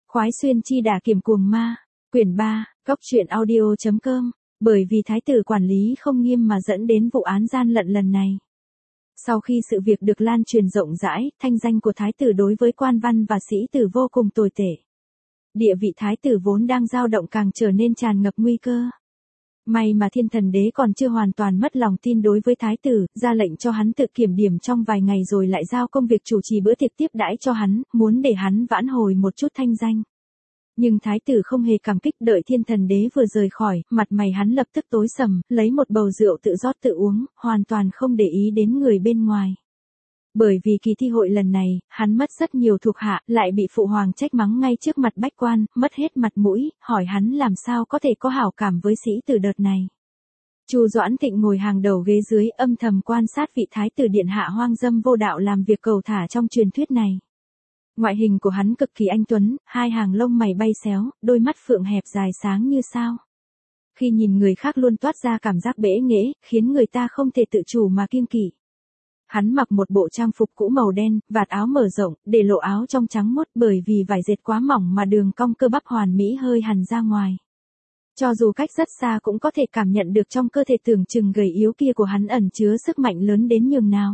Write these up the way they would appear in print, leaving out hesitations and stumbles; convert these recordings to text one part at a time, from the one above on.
Khoái xuyên chi đả kiểm cuồng ma, quyển 3, Cốc truyện audio.com, bởi vì thái tử quản lý không nghiêm mà dẫn đến vụ án gian lận lần này. Sau khi sự việc được lan truyền rộng rãi, thanh danh của thái tử đối với quan văn và sĩ tử vô cùng tồi tệ. Địa vị thái tử vốn đang dao động càng trở nên tràn ngập nguy cơ. May mà Thiên Thần Đế còn chưa hoàn toàn mất lòng tin đối với thái tử, ra lệnh cho hắn tự kiểm điểm trong vài ngày rồi lại giao công việc chủ trì bữa tiệc tiếp đãi cho hắn, muốn để hắn vãn hồi một chút thanh danh. Nhưng thái tử không hề cảm kích, đợi Thiên Thần Đế vừa rời khỏi, mặt mày hắn lập tức tối sầm, lấy một bầu rượu tự rót tự uống, hoàn toàn không để ý đến người bên ngoài. Bởi vì kỳ thi hội lần này, hắn mất rất nhiều thuộc hạ, lại bị phụ hoàng trách mắng ngay trước mặt bách quan, mất hết mặt mũi, hỏi hắn làm sao có thể có hảo cảm với sĩ tử đợt này. Chu Doãn Thịnh ngồi hàng đầu ghế dưới, âm thầm quan sát vị thái tử điện hạ hoang dâm vô đạo làm việc cầu thả trong truyền thuyết này. Ngoại hình của hắn cực kỳ anh tuấn, hai hàng lông mày bay xéo, đôi mắt phượng hẹp dài sáng như sao. Khi nhìn người khác luôn toát ra cảm giác bẽ nghễ, khiến người ta không thể tự chủ mà kiêng kỵ. Hắn mặc một bộ trang phục cũ màu đen, vạt áo mở rộng, để lộ áo trong trắng muốt, bởi vì vải dệt quá mỏng mà đường cong cơ bắp hoàn mỹ hơi hằn ra ngoài. Cho dù cách rất xa cũng có thể cảm nhận được trong cơ thể tưởng chừng gầy yếu kia của hắn ẩn chứa sức mạnh lớn đến nhường nào.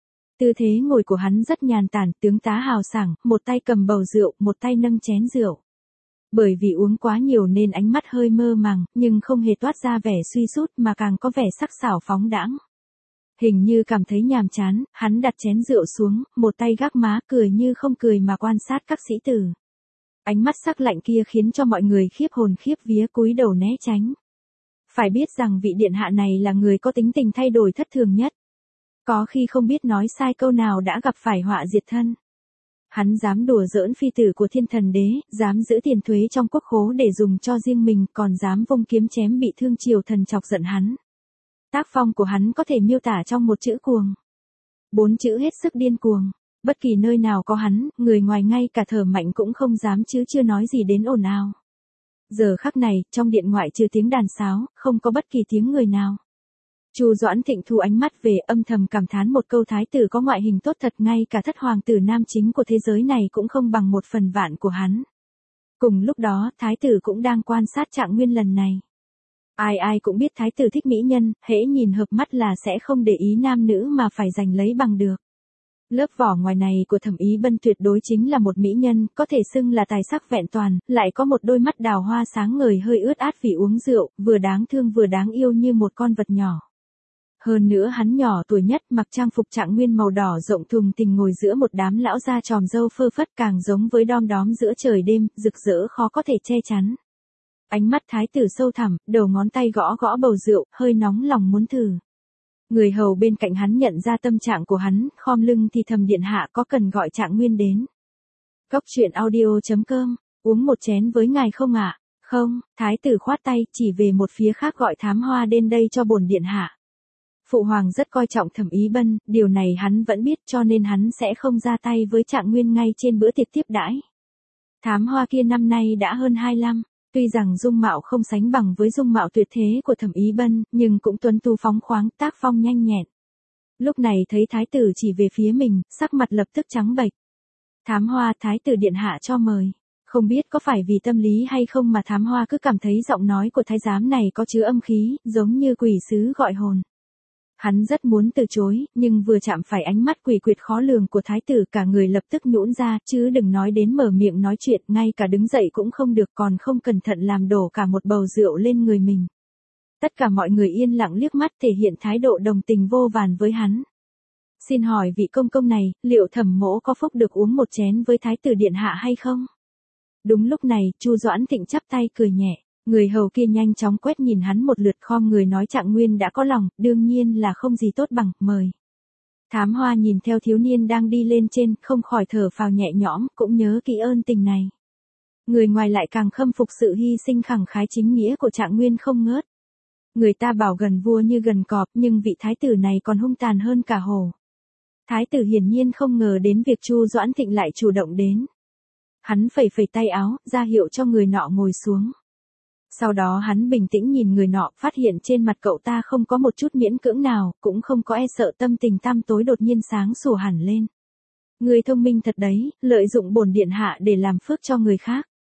Tư thế ngồi của hắn rất nhàn tản, tướng tá hào sảng, một tay cầm bầu rượu, một tay nâng chén rượu. Bởi vì uống quá nhiều nên ánh mắt hơi mơ màng, nhưng không hề toát ra vẻ suy sút mà càng có vẻ sắc sảo phóng đãng. Hình như cảm thấy nhàm chán, hắn đặt chén rượu xuống, một tay gác má, cười như không cười mà quan sát các sĩ tử. Ánh mắt sắc lạnh kia khiến cho mọi người khiếp hồn khiếp vía cúi đầu né tránh. Phải biết rằng vị điện hạ này là người có tính tình thay đổi thất thường nhất. Có khi không biết nói sai câu nào đã gặp phải họa diệt thân. Hắn dám đùa giỡn phi tử của Thiên Thần Đế, dám giữ tiền thuế trong quốc khố để dùng cho riêng mình, còn dám vung kiếm chém bị thương triều thần chọc giận hắn. Tác phong của hắn có thể miêu tả trong một chữ cuồng. 4 chữ hết sức điên cuồng. Bất kỳ nơi nào có hắn, người ngoài ngay cả thở mạnh cũng không dám chứ chưa nói gì đến ồn ào. Giờ khắc này, trong điện ngoại trừ tiếng đàn sáo, không có bất kỳ tiếng người nào. Chu Doãn Thịnh thu ánh mắt về, âm thầm cảm thán một câu thái tử có ngoại hình tốt thật, ngay cả thất hoàng tử nam chính của thế giới này cũng không bằng 1/1000 của hắn. Cùng lúc đó, thái tử cũng đang quan sát Trạng Nguyên lần này. Ai ai cũng biết thái tử thích mỹ nhân, hễ nhìn hợp mắt là sẽ không để ý nam nữ mà phải giành lấy bằng được. Lớp vỏ ngoài này của Thẩm Ý Bân tuyệt đối chính là một mỹ nhân, có thể xưng là tài sắc vẹn toàn, lại có một đôi mắt đào hoa sáng ngời hơi ướt át vì uống rượu, vừa đáng thương vừa đáng yêu như một con vật nhỏ. Hơn nữa hắn nhỏ tuổi nhất, mặc trang phục Trạng Nguyên màu đỏ rộng thùng thình ngồi giữa một đám lão già tròm râu phơ phất, càng giống với đom đóm giữa trời đêm, rực rỡ khó có thể che chắn. Ánh mắt thái tử sâu thẳm, đầu ngón tay gõ gõ bầu rượu, hơi nóng lòng muốn thử. Người hầu bên cạnh hắn nhận ra tâm trạng của hắn, khom lưng thì thầm, điện hạ có cần gọi Trạng Nguyên đến. Cốc truyện audio.com, uống một chén với ngài không ạ? Không, thái tử khoát tay, chỉ về một phía khác, gọi Thám Hoa đến đây cho bổn điện hạ. Phụ hoàng rất coi trọng Thẩm Ý Bân, điều này hắn vẫn biết, cho nên hắn sẽ không ra tay với Trạng Nguyên ngay trên bữa tiệc tiếp đãi. Thám Hoa kia năm nay đã hơn 25. Tuy rằng dung mạo không sánh bằng với dung mạo tuyệt thế của Thẩm Ý Bân, nhưng cũng tuấn tú phóng khoáng, tác phong nhanh nhẹn. Lúc này thấy thái tử chỉ về phía mình, sắc mặt lập tức trắng bệch. Thám Hoa, thái tử điện hạ cho mời. Không biết có phải vì tâm lý hay không mà Thám Hoa cứ cảm thấy giọng nói của thái giám này có chứa âm khí, giống như quỷ sứ gọi hồn. Hắn rất muốn từ chối, nhưng vừa chạm phải ánh mắt quỷ quyệt khó lường của thái tử, cả người lập tức nhũn ra, chứ đừng nói đến mở miệng nói chuyện, ngay cả đứng dậy cũng không được, còn không cẩn thận làm đổ cả một bầu rượu lên người mình. Tất cả mọi người yên lặng liếc mắt thể hiện thái độ đồng tình vô vàn với hắn. Xin hỏi vị công công này, liệu Thẩm mỗ có phúc được uống một chén với thái tử điện hạ hay không? Đúng lúc này, Chu Doãn Thịnh chắp tay cười nhẹ. Người hầu kia nhanh chóng quét nhìn hắn một lượt, khom người nói Trạng Nguyên đã có lòng, đương nhiên là không gì tốt bằng, mời. Thám Hoa nhìn theo thiếu niên đang đi lên trên, không khỏi thở phào nhẹ nhõm, cũng nhớ kỹ ơn tình này. Người ngoài lại càng khâm phục sự hy sinh khẳng khái chính nghĩa của Trạng Nguyên không ngớt. Người ta bảo gần vua như gần cọp, nhưng vị thái tử này còn hung tàn hơn cả hổ. Thái tử hiển nhiên không ngờ đến việc Chu Doãn Thịnh lại chủ động đến. Hắn phẩy phẩy tay áo, ra hiệu cho người nọ ngồi xuống. Sau đó hắn bình tĩnh nhìn người nọ, phát hiện trên mặt cậu ta không có một chút miễn cưỡng nào, cũng không có e sợ, tâm tình tăm tối đột nhiên sáng sủa hẳn lên. Người thông minh thật đấy, lợi dụng bổn điện hạ để làm phước cho người khác.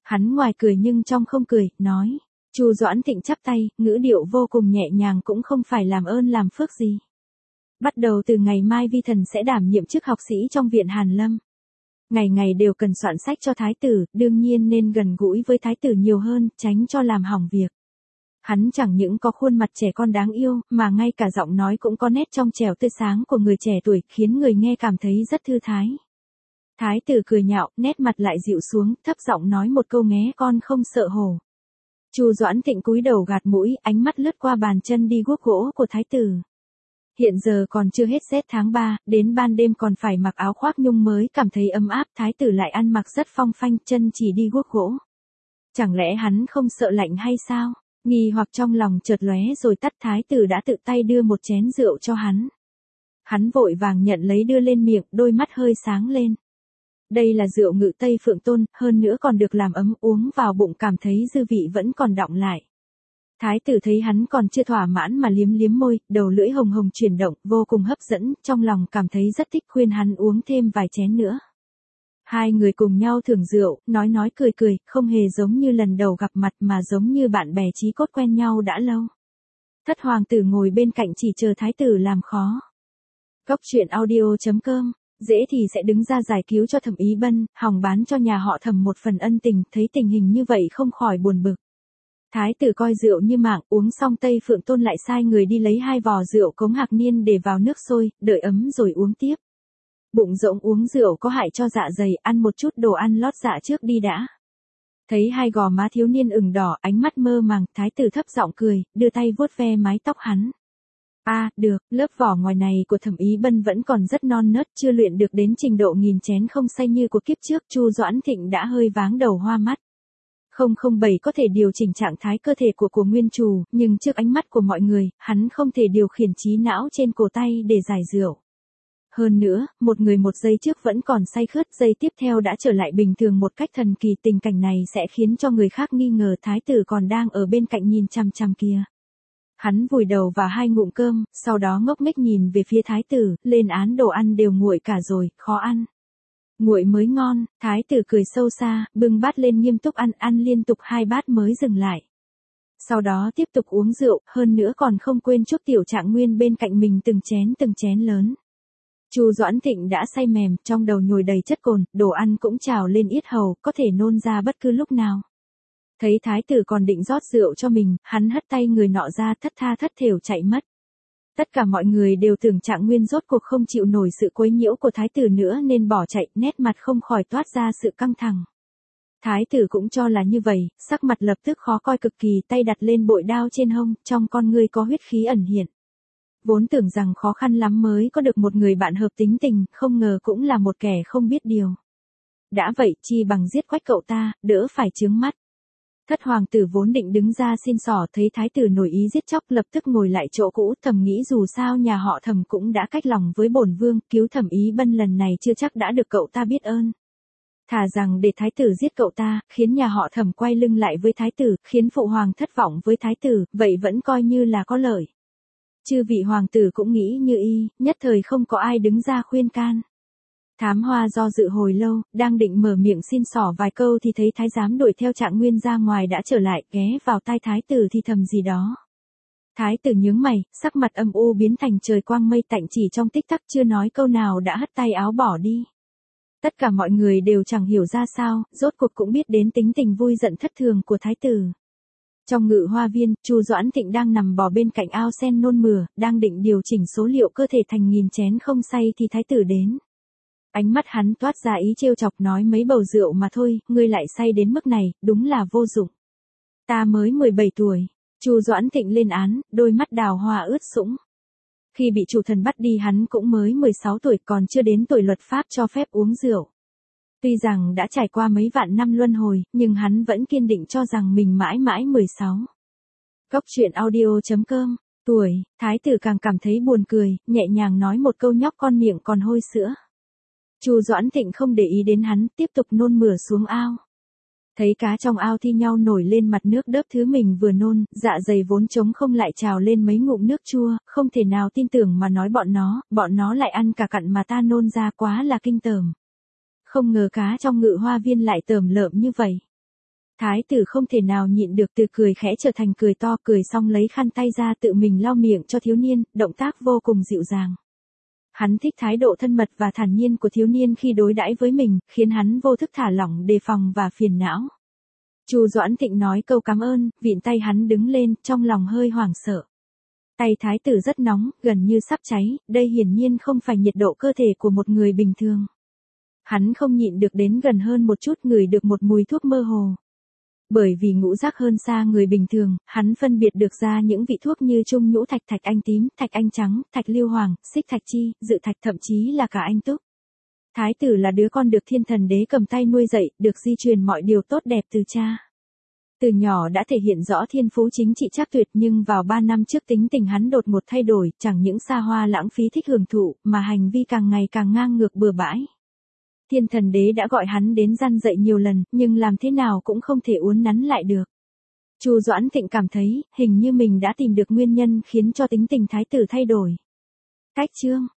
Hắn ngoài cười nhưng trong không cười, nói. Chu Doãn Thịnh chắp tay, ngữ điệu vô cùng nhẹ nhàng, cũng không phải làm ơn làm phước gì. Bắt đầu từ ngày mai vi thần sẽ đảm nhiệm chức học sĩ trong viện Hàn Lâm. Ngày ngày đều cần soạn sách cho thái tử, đương nhiên nên gần gũi với thái tử nhiều hơn, tránh cho làm hỏng việc. Hắn chẳng những có khuôn mặt trẻ con đáng yêu, mà ngay cả giọng nói cũng có nét trong trẻo tươi sáng của người trẻ tuổi, khiến người nghe cảm thấy rất thư thái. Thái tử cười nhạo, nét mặt lại dịu xuống, thấp giọng nói một câu, nghé con không sợ hổ. Chu Doãn Thịnh cúi đầu gạt mũi, ánh mắt lướt qua bàn chân đi guốc gỗ của thái tử. Hiện giờ còn chưa hết rét tháng 3, đến ban đêm còn phải mặc áo khoác nhung mới cảm thấy ấm áp, thái tử lại ăn mặc rất phong phanh, chân chỉ đi guốc gỗ. Chẳng lẽ hắn không sợ lạnh hay sao? Nghi hoặc trong lòng chợt lóe rồi tắt, thái tử đã tự tay đưa một chén rượu cho hắn. Hắn vội vàng nhận lấy đưa lên miệng, đôi mắt hơi sáng lên. Đây là rượu Ngự Tây Phượng Tôn, hơn nữa còn được làm ấm, uống vào bụng cảm thấy dư vị vẫn còn đọng lại. Thái tử thấy hắn còn chưa thỏa mãn mà liếm liếm môi, đầu lưỡi hồng hồng chuyển động, vô cùng hấp dẫn, trong lòng cảm thấy rất thích, khuyên hắn uống thêm vài chén nữa. Hai người cùng nhau thưởng rượu, nói cười cười, không hề giống như lần đầu gặp mặt mà giống như bạn bè chí cốt quen nhau đã lâu. Thất hoàng tử ngồi bên cạnh chỉ chờ thái tử làm khó. Cốc truyện audio.com, dễ thì sẽ đứng ra giải cứu cho Thẩm Ý Bân, hòng bán cho nhà họ Thẩm một phần ân tình, thấy tình hình như vậy không khỏi buồn bực. Thái tử coi rượu như mạng, uống xong Tây Phượng Tôn lại sai người đi lấy 2 vò rượu Cống Hạc Niên để vào nước sôi, đợi ấm rồi uống tiếp. Bụng rỗng uống rượu có hại cho dạ dày, ăn một chút đồ ăn lót dạ trước đi đã. Thấy 2 gò má thiếu niên ửng đỏ, ánh mắt mơ màng, thái tử thấp giọng cười, đưa tay vuốt ve mái tóc hắn. Được, lớp vỏ ngoài này của Thẩm Ý Bân vẫn còn rất non nớt, chưa luyện được đến trình độ nghìn chén không say như của kiếp trước. Chu Doãn Thịnh đã hơi váng đầu hoa mắt. 007 có thể điều chỉnh trạng thái cơ thể của nguyên chủ, nhưng trước ánh mắt của mọi người, hắn không thể điều khiển trí não trên cổ tay để giải rượu. Hơn nữa, một người một giây trước vẫn còn say khướt, giây tiếp theo đã trở lại bình thường một cách thần kỳ, tình cảnh này sẽ khiến cho người khác nghi ngờ thái tử còn đang ở bên cạnh nhìn chằm chằm kia. Hắn vùi đầu vào 2 ngụm cơm, sau đó ngốc nghếch nhìn về phía thái tử, lên án đồ ăn đều nguội cả rồi, khó ăn. Nguội mới ngon, thái tử cười sâu xa, bưng bát lên nghiêm túc ăn liên tục 2 bát mới dừng lại. Sau đó tiếp tục uống rượu, hơn nữa còn không quên chút Tiểu Trạng Nguyên bên cạnh mình từng chén lớn. Chu Doãn Thịnh đã say mềm, trong đầu nhồi đầy chất cồn, đồ ăn cũng trào lên yết hầu, có thể nôn ra bất cứ lúc nào. Thấy thái tử còn định rót rượu cho mình, hắn hất tay người nọ ra, thất tha thất thểu chạy mất. Tất cả mọi người đều tưởng Trạng Nguyên rốt cuộc không chịu nổi sự quấy nhiễu của thái tử nữa nên bỏ chạy, nét mặt không khỏi toát ra sự căng thẳng. Thái tử cũng cho là như vậy, sắc mặt lập tức khó coi cực kỳ, tay đặt lên bội đao trên hông, trong con ngươi có huyết khí ẩn hiện. Vốn tưởng rằng khó khăn lắm mới có được một người bạn hợp tính tình, không ngờ cũng là một kẻ không biết điều. Đã vậy, chi bằng giết quách cậu ta, đỡ phải chướng mắt. Thất hoàng tử vốn định đứng ra xin xỏ, thấy thái tử nổi ý giết chóc lập tức ngồi lại chỗ cũ, thầm nghĩ dù sao nhà họ Thẩm cũng đã cách lòng với bổn vương, cứu Thẩm Ý Bân lần này chưa chắc đã được cậu ta biết ơn. Thà rằng để thái tử giết cậu ta, khiến nhà họ Thẩm quay lưng lại với thái tử, khiến phụ hoàng thất vọng với thái tử, vậy vẫn coi như là có lợi. Chư vị hoàng tử cũng nghĩ như y, nhất thời không có ai đứng ra khuyên can. Thám Hoa do dự hồi lâu, đang định mở miệng xin xỏ vài câu thì thấy thái giám đuổi theo Trạng Nguyên ra ngoài đã trở lại, ghé vào tai thái tử thì thầm gì đó. Thái tử nhướng mày, sắc mặt âm u biến thành trời quang mây tạnh, chỉ trong tích tắc chưa nói câu nào đã hất tay áo bỏ đi. Tất cả mọi người đều chẳng hiểu ra sao, rốt cuộc cũng biết đến tính tình vui giận thất thường của thái tử. Trong Ngự Hoa Viên, Chu Doãn Thịnh đang nằm bò bên cạnh ao sen nôn mửa, đang định điều chỉnh số liệu cơ thể thành 1000 chén không say thì thái tử đến. Ánh mắt hắn toát ra ý trêu chọc, nói mấy bầu rượu mà thôi, ngươi lại say đến mức này, đúng là vô dụng. Ta mới 17 tuổi. Chu Doãn Thịnh lên án, đôi mắt đào hoa ướt sũng. Khi bị chủ thần bắt đi hắn cũng mới 16 tuổi, còn chưa đến tuổi luật pháp cho phép uống rượu. Tuy rằng đã trải qua mấy vạn năm luân hồi, nhưng hắn vẫn kiên định cho rằng mình mãi mãi 16. Cốc truyện audio.com, tuổi, thái tử càng cảm thấy buồn cười, nhẹ nhàng nói một câu, nhóc con miệng còn hôi sữa. Chu Doãn Thịnh không để ý đến hắn, tiếp tục nôn mửa xuống ao. Thấy cá trong ao thi nhau nổi lên mặt nước đớp thứ mình vừa nôn, dạ dày vốn trống không lại trào lên mấy ngụm nước chua, không thể nào tin tưởng mà nói bọn nó lại ăn cả cặn mà ta nôn ra, quá là kinh tởm. Không ngờ cá trong Ngự Hoa Viên lại tởm lợm như vậy. Thái tử không thể nào nhịn được, từ cười khẽ trở thành cười to, cười xong lấy khăn tay ra tự mình lau miệng cho thiếu niên, động tác vô cùng dịu dàng. Hắn thích thái độ thân mật và thản nhiên của thiếu niên khi đối đãi với mình, khiến hắn vô thức thả lỏng đề phòng và phiền não. Chu Doãn Thịnh nói câu cảm ơn, vịn tay hắn đứng lên, trong lòng hơi hoảng sợ. Tay thái tử rất nóng, gần như sắp cháy, đây hiển nhiên không phải nhiệt độ cơ thể của một người bình thường. Hắn không nhịn được đến gần hơn một chút, ngửi được một mùi thuốc mơ hồ. Bởi vì ngũ giác hơn xa người bình thường, hắn phân biệt được ra những vị thuốc như trung nhũ thạch, thạch anh tím, thạch anh trắng, thạch lưu hoàng, xích thạch chi, dự thạch, thậm chí là cả anh túc. Thái tử là đứa con được thiên thần đế cầm tay nuôi dạy, được di truyền mọi điều tốt đẹp từ cha. Từ nhỏ đã thể hiện rõ thiên phú chính trị trác tuyệt, nhưng vào 3 năm trước tính tình hắn đột ngột thay đổi, chẳng những xa hoa lãng phí thích hưởng thụ, mà hành vi càng ngày càng ngang ngược bừa bãi. Thiên thần đế đã gọi hắn đến răn dạy nhiều lần, nhưng làm thế nào cũng không thể uốn nắn lại được. Chu Doãn Thịnh cảm thấy, hình như mình đã tìm được nguyên nhân khiến cho tính tình thái tử thay đổi. Cách chương